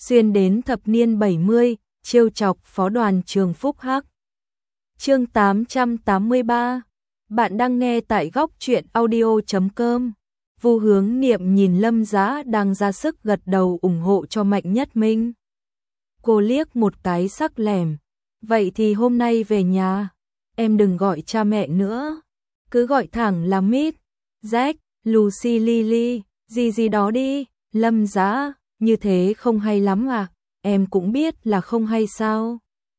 xuyên đến thập niên 70, trêu chọc phó đoàn trường Phúc Hắc. Chương 883. Bạn đang nghe tại góc truyện audio.com. Vu Hướng Niệm nhìn Lâm Giá đang ra sức gật đầu ủng hộ cho Mạnh Nhất Minh. Cô liếc một cái sắc lẻm. Vậy thì hôm nay về nhà, em đừng gọi cha mẹ nữa. Cứ gọi thẳng là Mít, Jack, Lucy, Lily, gì đó đi. Lâm Giá, như thế không hay lắm à, em cũng biết là không hay sao.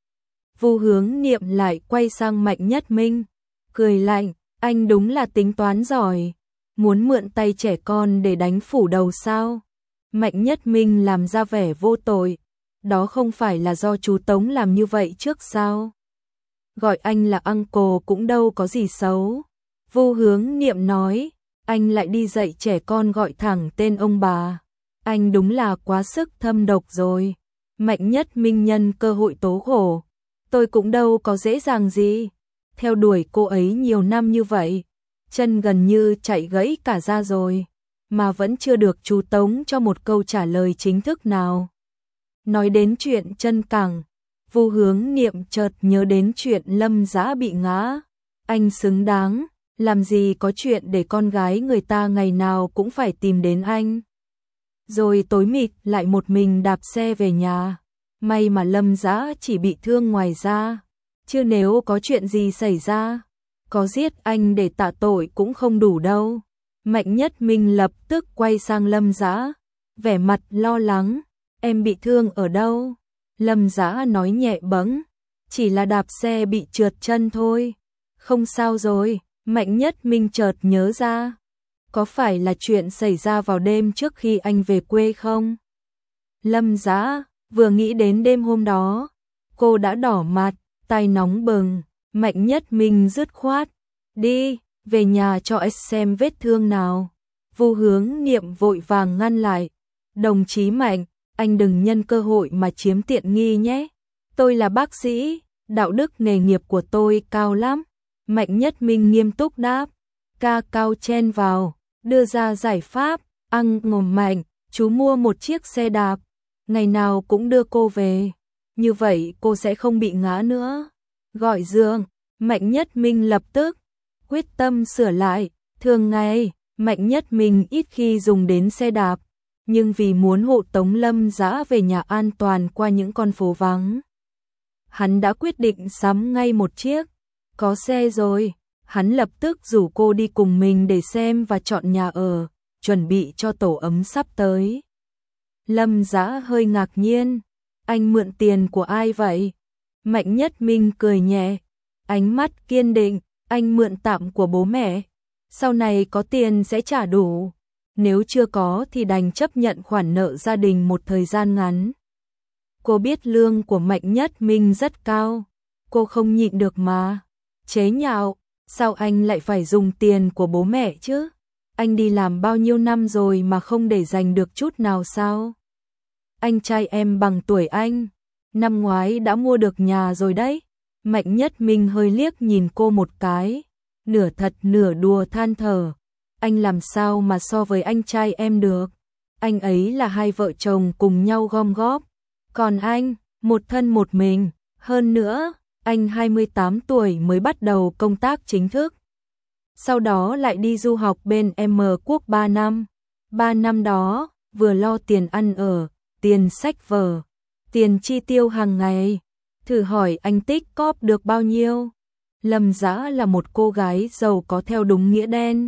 Vu Hướng Niệm lại quay sang Mạnh Nhất Minh, cười lạnh, anh đúng là tính toán giỏi, muốn mượn tay trẻ con để đánh phủ đầu sao? Mạnh Nhất Minh làm ra vẻ vô tội, đó không phải là do chú Tống làm như vậy trước sao? Gọi anh là uncle cũng đâu có gì xấu. Vu Hướng Niệm nói, anh lại đi dạy trẻ con gọi thẳng tên ông bà. Anh đúng là quá sức thâm độc rồi. Mạnh Nhất Minh nhân cơ hội tố khổ. Tôi cũng đâu có dễ dàng gì. Theo đuổi cô ấy nhiều năm như vậy, chân gần như chạy gãy cả ra rồi, mà vẫn chưa được chú Tống cho một câu trả lời chính thức nào. Nói đến chuyện chân cẳng, Vu Hướng Niệm chợt nhớ đến chuyện Lâm Giá bị ngã. Anh xứng đáng, làm gì có chuyện để con gái người ta ngày nào cũng phải tìm đến anh. Rồi tối mịt lại một mình đạp xe về nhà. May mà Lâm Giá chỉ bị thương ngoài da, chứ nếu có chuyện gì xảy ra, có giết anh để tạ tội cũng không đủ đâu. Mạnh Nhất Minh lập tức quay sang Lâm Giá, vẻ mặt lo lắng, em bị thương ở đâu? Lâm Giá nói nhẹ bẫng, chỉ là đạp xe bị trượt chân thôi. Không sao rồi. Mạnh Nhất Minh chợt nhớ ra, có phải là chuyện xảy ra vào đêm trước khi anh về quê không? Lâm Giá vừa nghĩ đến đêm hôm đó, cô đã đỏ mặt, tai nóng bừng. Mạnh Nhất Minh dứt khoát, đi, về nhà cho anh xem vết thương nào. Vu Hướng Niệm vội vàng ngăn lại, đồng chí Mạnh, anh đừng nhân cơ hội mà chiếm tiện nghi nhé. Tôi là bác sĩ, đạo đức nghề nghiệp của tôi cao lắm. Mạnh Nhất Minh nghiêm túc đáp, ca cao chen vào, đưa ra giải pháp, ngồm Mạnh, chú mua một chiếc xe đạp, ngày nào cũng đưa cô về, như vậy cô sẽ không bị ngã nữa. Gọi giường, Mạnh Nhất Minh lập tức quyết tâm sửa lại, thường ngày, Mạnh Nhất Minh ít khi dùng đến xe đạp, nhưng vì muốn hộ tống Lâm Giá về nhà an toàn qua những con phố vắng, hắn đã quyết định sắm ngay một chiếc. Có xe rồi, hắn lập tức rủ cô đi cùng mình để xem và chọn nhà ở, chuẩn bị cho tổ ấm sắp tới. Lâm Giá hơi ngạc nhiên, anh mượn tiền của ai vậy? Mạnh Nhất Minh cười nhẹ, ánh mắt kiên định, anh mượn tạm của bố mẹ, sau này có tiền sẽ trả đủ, nếu chưa có thì đành chấp nhận khoản nợ gia đình một thời gian ngắn. Cô biết lương của Mạnh Nhất Minh rất cao, cô không nhịn được mà chế nhạo, sao anh lại phải dùng tiền của bố mẹ chứ? Anh đi làm bao nhiêu năm rồi mà không để dành được chút nào sao? Anh trai em bằng tuổi anh, năm ngoái đã mua được nhà rồi đấy. Mạnh Nhất Minh hơi liếc nhìn cô một cái, nửa thật nửa đùa than thở, anh làm sao mà so với anh trai em được? Anh ấy là hai vợ chồng cùng nhau gom góp, còn anh, một thân một mình, hơn nữa anh 28 tuổi mới bắt đầu công tác chính thức. Sau đó lại đi du học bên M Quốc 3 năm. 3 năm đó, vừa lo tiền ăn ở, tiền sách vở, tiền chi tiêu hàng ngày. Thử hỏi anh tích cóp được bao nhiêu? Lâm Giá là một cô gái giàu có theo đúng nghĩa đen.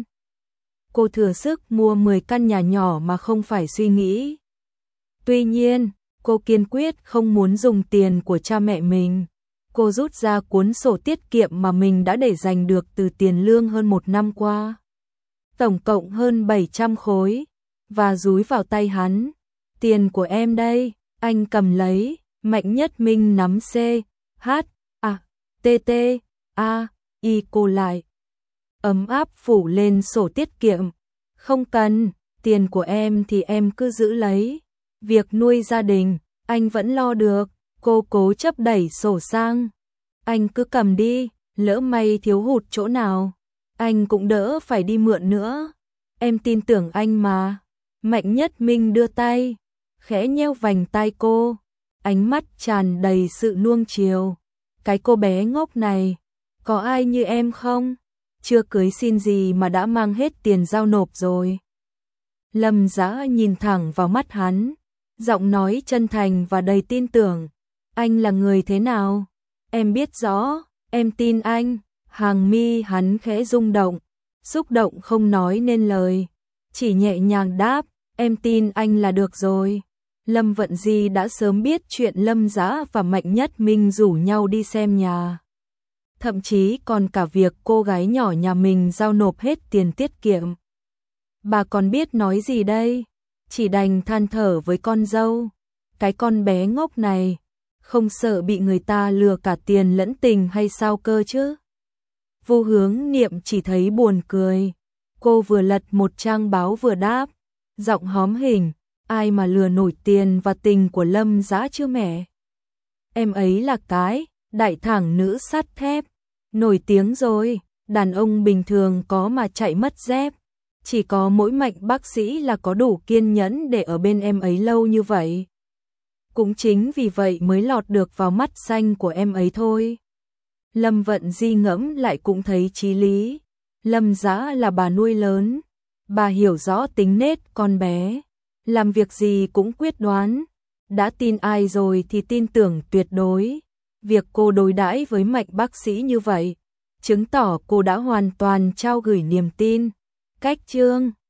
Cô thừa sức mua 10 căn nhà nhỏ mà không phải suy nghĩ. Tuy nhiên, cô kiên quyết không muốn dùng tiền của cha mẹ mình. Cô rút ra cuốn sổ tiết kiệm mà mình đã để dành được từ tiền lương hơn một năm qua. Tổng cộng hơn 700 khối. Và dúi vào tay hắn. Tiền của em đây, anh cầm lấy. Mạnh Nhất Minh nắm C, H, A, T, T, A, I cô lại. Ấm áp phủ lên sổ tiết kiệm. Không cần, tiền của em thì em cứ giữ lấy. Việc nuôi gia đình, anh vẫn lo được. Cô cố chấp đẩy sổ sang. Anh cứ cầm đi, lỡ may thiếu hụt chỗ nào, anh cũng đỡ phải đi mượn nữa. Em tin tưởng anh mà. Mạnh Nhất Minh đưa tay. khẽ nheo vành tai cô, ánh mắt tràn đầy sự nuông chiều. Cái cô bé ngốc này, có ai như em không? Chưa cưới xin gì mà đã mang hết tiền giao nộp rồi. Lâm Dã nhìn thẳng vào mắt hắn, giọng nói chân thành và đầy tin tưởng. Anh là người thế nào? Em biết rõ, em tin anh. Hàng mi hắn khẽ rung động, xúc động không nói nên lời, chỉ nhẹ nhàng đáp, em tin anh là được rồi. Lâm Vận Di đã sớm biết chuyện Lâm Dã và Mạnh Nhất Minh rủ nhau đi xem nhà. Thậm chí còn cả việc cô gái nhỏ nhà mình giao nộp hết tiền tiết kiệm. Bà còn biết nói gì đây? Chỉ đành than thở với con dâu. Cái con bé ngốc này, không sợ bị người ta lừa cả tiền lẫn tình hay sao cơ chứ? Vu Hướng Niệm chỉ thấy buồn cười. Cô vừa lật một trang báo vừa đáp, giọng hóm hỉnh, ai mà lừa nổi tiền và tình của Lâm Dã chứ mẹ? Em ấy là cái đại thẳng nữ sắt thép, nổi tiếng rồi, đàn ông bình thường có mà chạy mất dép. Chỉ có mỗi Mạnh bác sĩ là có đủ kiên nhẫn để ở bên em ấy lâu như vậy. Cũng chính vì vậy mới lọt được vào mắt xanh của em ấy thôi. Lâm Vận Di ngẫm lại cũng thấy chí lý. Lâm Dã là bà nuôi lớn, bà hiểu rõ tính nết con bé, làm việc gì cũng quyết đoán, đã tin ai rồi thì tin tưởng tuyệt đối. Việc cô đối đãi với Mạnh bác sĩ như vậy, chứng tỏ cô đã hoàn toàn trao gửi niềm tin. Cách chương